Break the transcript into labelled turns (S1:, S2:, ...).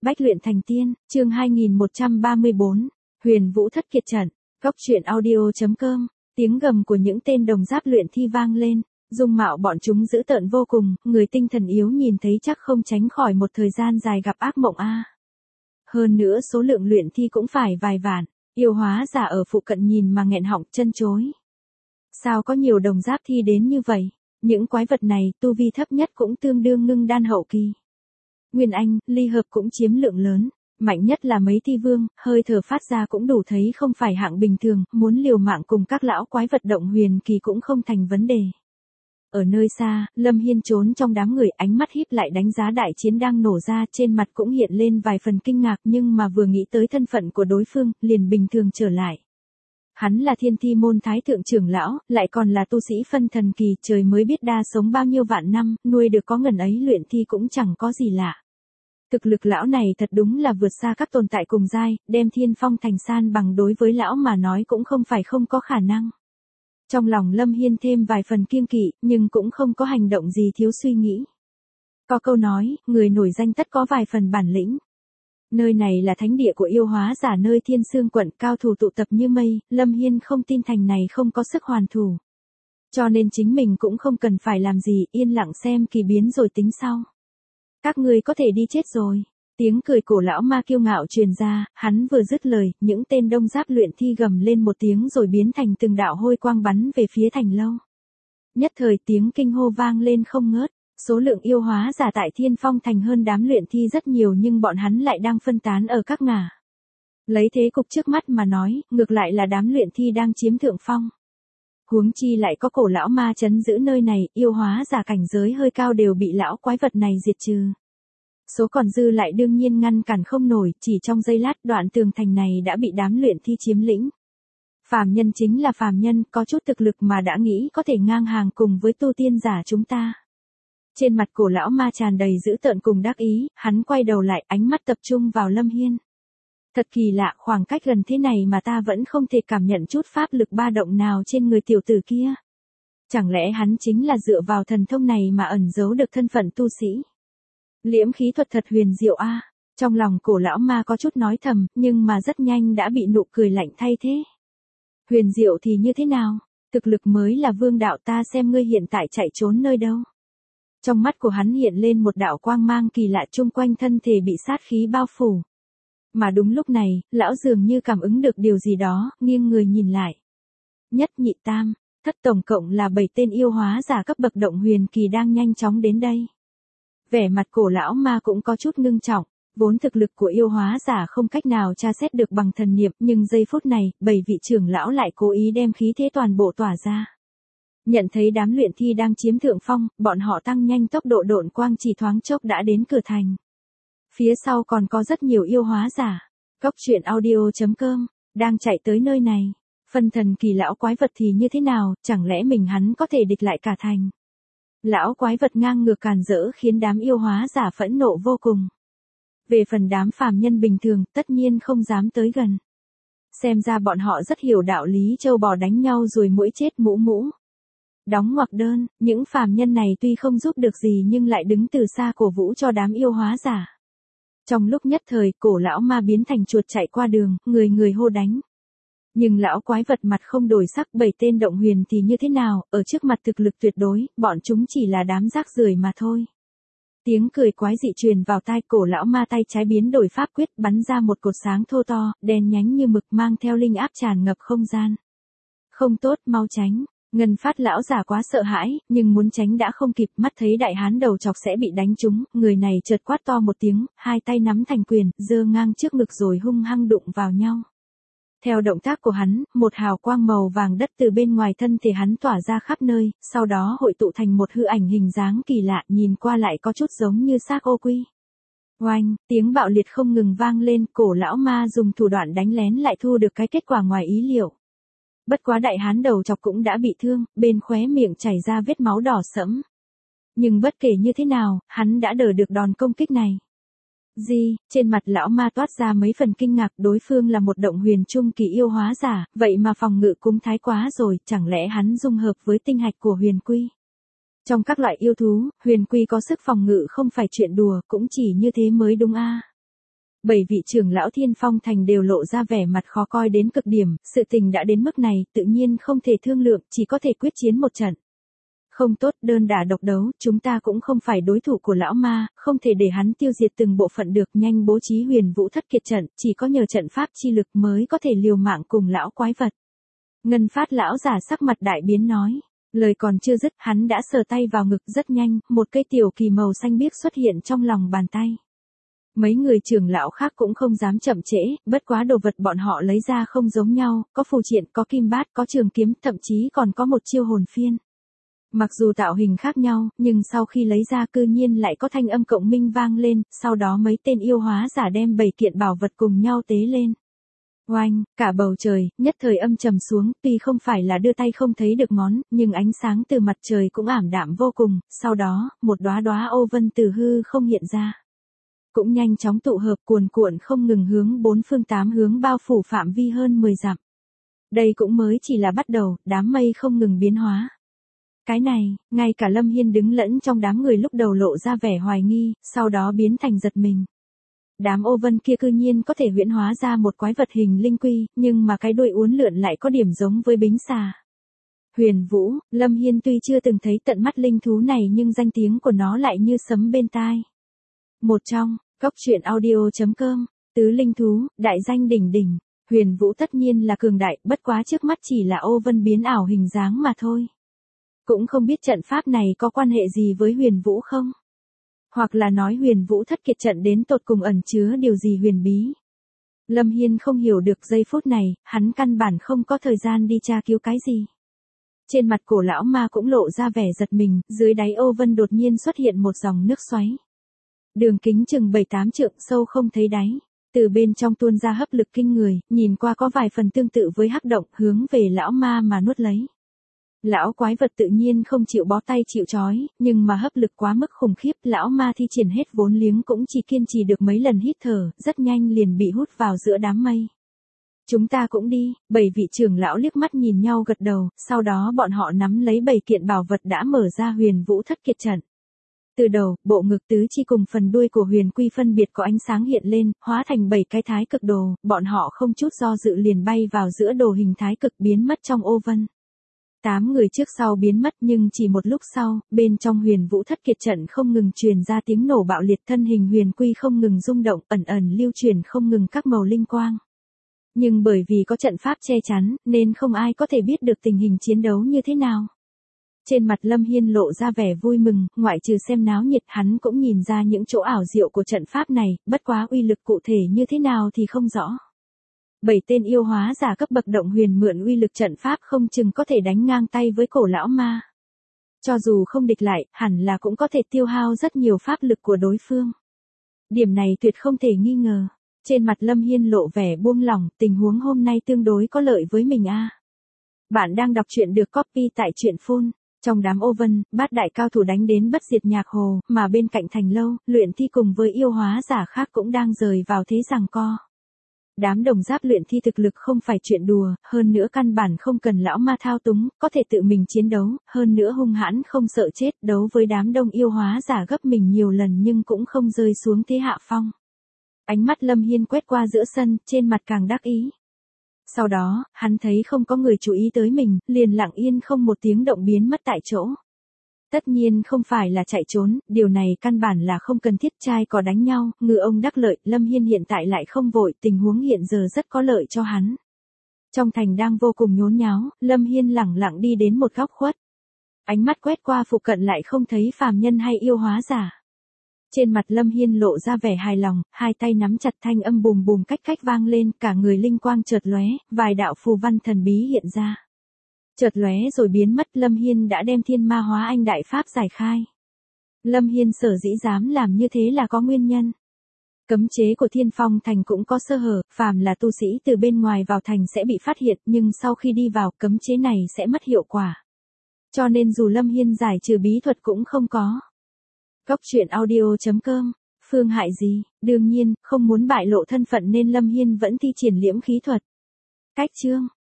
S1: Bách luyện thành tiên, chương 2134, Huyền Vũ thất kiệt trận, góc truyện audio.com, tiếng gầm của những tên đồng giáp luyện thi vang lên, dung mạo bọn chúng dữ tợn vô cùng, người tinh thần yếu nhìn thấy chắc không tránh khỏi một thời gian dài gặp ác mộng a. Hơn nữa số lượng luyện thi cũng phải vài vạn, yêu hóa giả ở phụ cận nhìn mà nghẹn họng chân chối. Sao có nhiều đồng giáp thi đến như vậy? Những quái vật này tu vi thấp nhất cũng tương đương ngưng đan hậu kỳ. Nguyên Anh, ly hợp cũng chiếm lượng lớn, mạnh nhất là mấy thi vương, hơi thở phát ra cũng đủ thấy không phải hạng bình thường, muốn liều mạng cùng các lão quái vật động huyền kỳ cũng không thành vấn đề. Ở nơi xa, Lâm Hiên trốn trong đám người, ánh mắt híp lại đánh giá đại chiến đang nổ ra, trên mặt cũng hiện lên vài phần kinh ngạc, nhưng mà vừa nghĩ tới thân phận của đối phương, liền bình thường trở lại. Hắn là Thiên Thi môn thái thượng trưởng lão, lại còn là tu sĩ phân thần kỳ, trời mới biết đa sống bao nhiêu vạn năm, nuôi được có ngần ấy luyện thi cũng chẳng có gì lạ. Thực lực lão này thật đúng là vượt xa các tồn tại cùng giai, đem Thiên Phong thành san bằng đối với lão mà nói cũng không phải không có khả năng. Trong lòng Lâm Hiên thêm vài phần kiêng kỵ, nhưng cũng không có hành động gì thiếu suy nghĩ. Có câu nói, người nổi danh tất có vài phần bản lĩnh. Nơi này là thánh địa của yêu hóa giả, nơi Thiên Sương quận, cao thủ tụ tập như mây, Lâm Hiên không tin thành này không có sức hoàn thủ. Cho nên chính mình cũng không cần phải làm gì, yên lặng xem kỳ biến rồi tính sau. Các ngươi có thể đi chết rồi. Tiếng cười cổ lão ma kiêu ngạo truyền ra, hắn vừa dứt lời, những tên đông giáp luyện thi gầm lên một tiếng rồi biến thành từng đạo hôi quang bắn về phía thành lâu. Nhất thời tiếng kinh hô vang lên không ngớt, số lượng yêu hóa giả tại Thiên Phong thành hơn đám luyện thi rất nhiều, nhưng bọn hắn lại đang phân tán ở các ngả. Lấy thế cục trước mắt mà nói, ngược lại là đám luyện thi đang chiếm thượng phong. Huống chi lại có cổ lão ma trấn giữ nơi này, yêu hóa giả cảnh giới hơi cao đều bị lão quái vật này diệt trừ. Số còn dư lại đương nhiên ngăn cản không nổi, chỉ trong giây lát đoạn tường thành này đã bị đám luyện thi chiếm lĩnh. Phàm nhân chính là phàm nhân, có chút thực lực mà đã nghĩ có thể ngang hàng cùng với tu tiên giả chúng ta. Trên mặt cổ lão ma tràn đầy dữ tợn cùng đắc ý, hắn quay đầu lại, ánh mắt tập trung vào Lâm Hiên. Thật kỳ lạ, khoảng cách gần thế này mà ta vẫn không thể cảm nhận chút pháp lực ba động nào trên người tiểu tử kia. Chẳng lẽ hắn chính là dựa vào thần thông này mà ẩn giấu được thân phận tu sĩ? Liễm khí thuật thật huyền diệu a. Trong lòng cổ lão ma có chút nói thầm, nhưng mà rất nhanh đã bị nụ cười lạnh thay thế. Huyền diệu thì như thế nào? Thực lực mới là vương đạo, ta xem ngươi hiện tại chạy trốn nơi đâu. Trong mắt của hắn hiện lên một đạo quang mang kỳ lạ, chung quanh thân thể bị sát khí bao phủ. Mà đúng lúc này, lão dường như cảm ứng được điều gì đó, nghiêng người nhìn lại. Nhất nhị tam, thất tổng cộng là 7 tên yêu hóa giả cấp bậc động huyền kỳ đang nhanh chóng đến đây. Vẻ mặt cổ lão ma cũng có chút ngưng trọng, vốn thực lực của yêu hóa giả không cách nào tra xét được bằng thần niệm, nhưng giây phút này, 7 vị trưởng lão lại cố ý đem khí thế toàn bộ tỏa ra. Nhận thấy đám luyện thi đang chiếm thượng phong, bọn họ tăng nhanh tốc độ, độn quang chỉ thoáng chốc đã đến cửa thành. Phía sau còn có rất nhiều yêu hóa giả. Góc truyện audio.com, đang chạy tới nơi này. Phân thần kỳ lão quái vật thì như thế nào, chẳng lẽ mình hắn có thể địch lại cả thành? Lão quái vật ngang ngược càn rỡ khiến đám yêu hóa giả phẫn nộ vô cùng. Về phần đám phàm nhân bình thường, tất nhiên không dám tới gần. Xem ra bọn họ rất hiểu đạo lý trâu bò đánh nhau rồi muỗi chết mũ mũ. Đóng ngoặc đơn, những phàm nhân này tuy không giúp được gì nhưng lại đứng từ xa cổ vũ cho đám yêu hóa giả. Trong lúc nhất thời, cổ lão ma biến thành chuột chạy qua đường, người người hô đánh. Nhưng lão quái vật mặt không đổi sắc, 7 tên động huyền thì như thế nào, ở trước mặt thực lực tuyệt đối, bọn chúng chỉ là đám rác rưởi mà thôi. Tiếng cười quái dị truyền vào tai, cổ lão ma tay trái biến đổi pháp quyết, bắn ra một cột sáng thô to, đen nhánh như mực, mang theo linh áp tràn ngập không gian. Không tốt, mau tránh. Ngân Phát lão giả quá sợ hãi, nhưng muốn tránh đã không kịp, mắt thấy đại hán đầu chọc sẽ bị đánh trúng, người này chợt quát to một tiếng, hai tay nắm thành quyền, giơ ngang trước ngực rồi hung hăng đụng vào nhau. Theo động tác của hắn, một hào quang màu vàng đất từ bên ngoài thân thể hắn tỏa ra khắp nơi, sau đó hội tụ thành một hư ảnh hình dáng kỳ lạ, nhìn qua lại có chút giống như xác ô quy. Oanh, tiếng bạo liệt không ngừng vang lên, cổ lão ma dùng thủ đoạn đánh lén lại thu được cái kết quả ngoài ý liệu. Bất quá đại hán đầu chọc cũng đã bị thương, bên khóe miệng chảy ra vết máu đỏ sẫm. Nhưng bất kể như thế nào, hắn đã đỡ được đòn công kích này. Trên mặt lão ma toát ra mấy phần kinh ngạc, đối phương là một động huyền trung kỳ yêu hóa giả, vậy mà phòng ngự cũng thái quá rồi, chẳng lẽ hắn dung hợp với tinh hạch của huyền quy. Trong các loại yêu thú, huyền quy có sức phòng ngự không phải chuyện đùa, cũng chỉ như thế mới đúng a. 7 vị trưởng lão Thiên Phong Thành đều lộ ra vẻ mặt khó coi đến cực điểm, sự tình đã đến mức này, tự nhiên không thể thương lượng, chỉ có thể quyết chiến một trận. Không tốt, đơn đả độc đấu, chúng ta cũng không phải đối thủ của lão ma, không thể để hắn tiêu diệt từng bộ phận được, nhanh bố trí Huyền Vũ Thất Kiệt trận, chỉ có nhờ trận pháp chi lực mới có thể liều mạng cùng lão quái vật. Ngân Phát lão giả sắc mặt đại biến nói. Lời còn chưa dứt, hắn đã sờ tay vào ngực rất nhanh, một cây tiểu kỳ màu xanh biếc xuất hiện trong lòng bàn tay. Mấy người trưởng lão khác cũng không dám chậm trễ, bất quá đồ vật bọn họ lấy ra không giống nhau, có phù triện, có kim bát, có trường kiếm, thậm chí còn có một chiêu hồn phiên. Mặc dù tạo hình khác nhau, nhưng sau khi lấy ra cư nhiên lại có thanh âm cộng minh vang lên, sau đó mấy tên yêu hóa giả đem 7 kiện bảo vật cùng nhau tế lên. Oanh, cả bầu trời, nhất thời âm trầm xuống, tuy không phải là đưa tay không thấy được ngón, nhưng ánh sáng từ mặt trời cũng ảm đạm vô cùng, sau đó, một đóa đóa ô vân từ hư không hiện ra. Cũng nhanh chóng tụ hợp cuồn cuộn không ngừng hướng 4 phương 8 hướng bao phủ phạm vi hơn 10 dặm. Đây cũng mới chỉ là bắt đầu, đám mây không ngừng biến hóa. Cái này, ngay cả Lâm Hiên đứng lẫn trong đám người lúc đầu lộ ra vẻ hoài nghi, sau đó biến thành giật mình. Đám ô vân kia cư nhiên có thể huyễn hóa ra một quái vật hình linh quy, nhưng mà cái đuôi uốn lượn lại có điểm giống với bính xà. Huyền Vũ, Lâm Hiên tuy chưa từng thấy tận mắt linh thú này nhưng danh tiếng của nó lại như sấm bên tai. Một trong, Cốc truyện audio.com, tứ linh thú, đại danh đỉnh đỉnh, Huyền Vũ tất nhiên là cường đại, bất quá trước mắt chỉ là ô vân biến ảo hình dáng mà thôi. Cũng không biết trận pháp này có quan hệ gì với Huyền Vũ không? Hoặc là nói Huyền Vũ Thất Kiệt trận đến tột cùng ẩn chứa điều gì huyền bí. Lâm Hiên không hiểu được giây phút này, hắn căn bản không có thời gian đi tra cứu cái gì. Trên mặt cổ lão ma cũng lộ ra vẻ giật mình, dưới đáy ô vân đột nhiên xuất hiện một dòng nước xoáy. Đường kính chừng 7-8 trượng sâu không thấy đáy. Từ bên trong tuôn ra hấp lực kinh người, nhìn qua có vài phần tương tự với hắc động hướng về lão ma mà nuốt lấy. Lão quái vật tự nhiên không chịu bó tay chịu trói, nhưng mà hấp lực quá mức khủng khiếp, lão ma thi triển hết vốn liếng cũng chỉ kiên trì được mấy lần hít thở, rất nhanh liền bị hút vào giữa đám mây. Chúng ta cũng đi, 7 vị trưởng lão liếc mắt nhìn nhau gật đầu, sau đó bọn họ nắm lấy 7 kiện bảo vật đã mở ra Huyền Vũ Thất Kiệt trận. Từ đầu, bộ ngực tứ chi cùng phần đuôi của Huyền Quy phân biệt có ánh sáng hiện lên, hóa thành 7 cái thái cực đồ, bọn họ không chút do dự liền bay vào giữa đồ hình thái cực biến mất trong ô vân. 8 người trước sau biến mất nhưng chỉ một lúc sau, bên trong Huyền Vũ Thất Kiệt trận không ngừng truyền ra tiếng nổ bạo liệt, thân hình Huyền Quy không ngừng rung động, ẩn ẩn lưu truyền không ngừng các màu linh quang. Nhưng bởi vì có trận pháp che chắn, nên không ai có thể biết được tình hình chiến đấu như thế nào. Trên mặt Lâm Hiên lộ ra vẻ vui mừng, ngoại trừ xem náo nhiệt hắn cũng nhìn ra những chỗ ảo diệu của trận pháp này, bất quá uy lực cụ thể như thế nào thì không rõ. 7 tên yêu hóa giả cấp bậc động huyền mượn uy lực trận pháp không chừng có thể đánh ngang tay với cổ lão ma. Cho dù không địch lại, hẳn là cũng có thể tiêu hao rất nhiều pháp lực của đối phương. Điểm này tuyệt không thể nghi ngờ. Trên mặt Lâm Hiên lộ vẻ buông lỏng, tình huống hôm nay tương đối có lợi với mình a. Bạn đang đọc truyện được copy tại truyện phun. Trong đám ô vân, bát đại cao thủ đánh đến bất diệt nhạc hồ, mà bên cạnh thành lâu, luyện thi cùng với yêu hóa giả khác cũng đang rời vào thế giằng co. Đám đồng giáp luyện thi thực lực không phải chuyện đùa, hơn nữa căn bản không cần lão ma thao túng, có thể tự mình chiến đấu, hơn nữa hung hãn không sợ chết, đấu với đám đông yêu hóa giả gấp mình nhiều lần nhưng cũng không rơi xuống thế hạ phong. Ánh mắt Lâm Hiên quét qua giữa sân, trên mặt càng đắc ý. Sau đó, hắn thấy không có người chú ý tới mình, liền lặng yên không một tiếng động biến mất tại chỗ. Tất nhiên không phải là chạy trốn, điều này căn bản là không cần thiết, trai có đánh nhau, ngư ông đắc lợi, Lâm Hiên hiện tại lại không vội, tình huống hiện giờ rất có lợi cho hắn. Trong thành đang vô cùng nhốn nháo, Lâm Hiên lẳng lặng đi đến một góc khuất. Ánh mắt quét qua phụ cận lại không thấy phàm nhân hay yêu hóa giả. Trên mặt Lâm Hiên lộ ra vẻ hài lòng, hai tay nắm chặt, thanh âm bùm bùm cách cách vang lên, cả người linh quang chợt lóe, vài đạo phù văn thần bí hiện ra. Chợt lóe rồi biến mất, Lâm Hiên đã đem Thiên Ma Hóa Anh đại pháp giải khai. Lâm Hiên sở dĩ dám làm như thế là có nguyên nhân. Cấm chế của Thiên Phong Thành cũng có sơ hở, phàm là tu sĩ từ bên ngoài vào thành sẽ bị phát hiện, nhưng sau khi đi vào, cấm chế này sẽ mất hiệu quả. Cho nên dù Lâm Hiên giải trừ bí thuật cũng không có. Cốc truyện audio.com, phương hại gì, đương nhiên, không muốn bại lộ thân phận nên Lâm Hiên vẫn thi triển liễm khí thuật. Cách chương.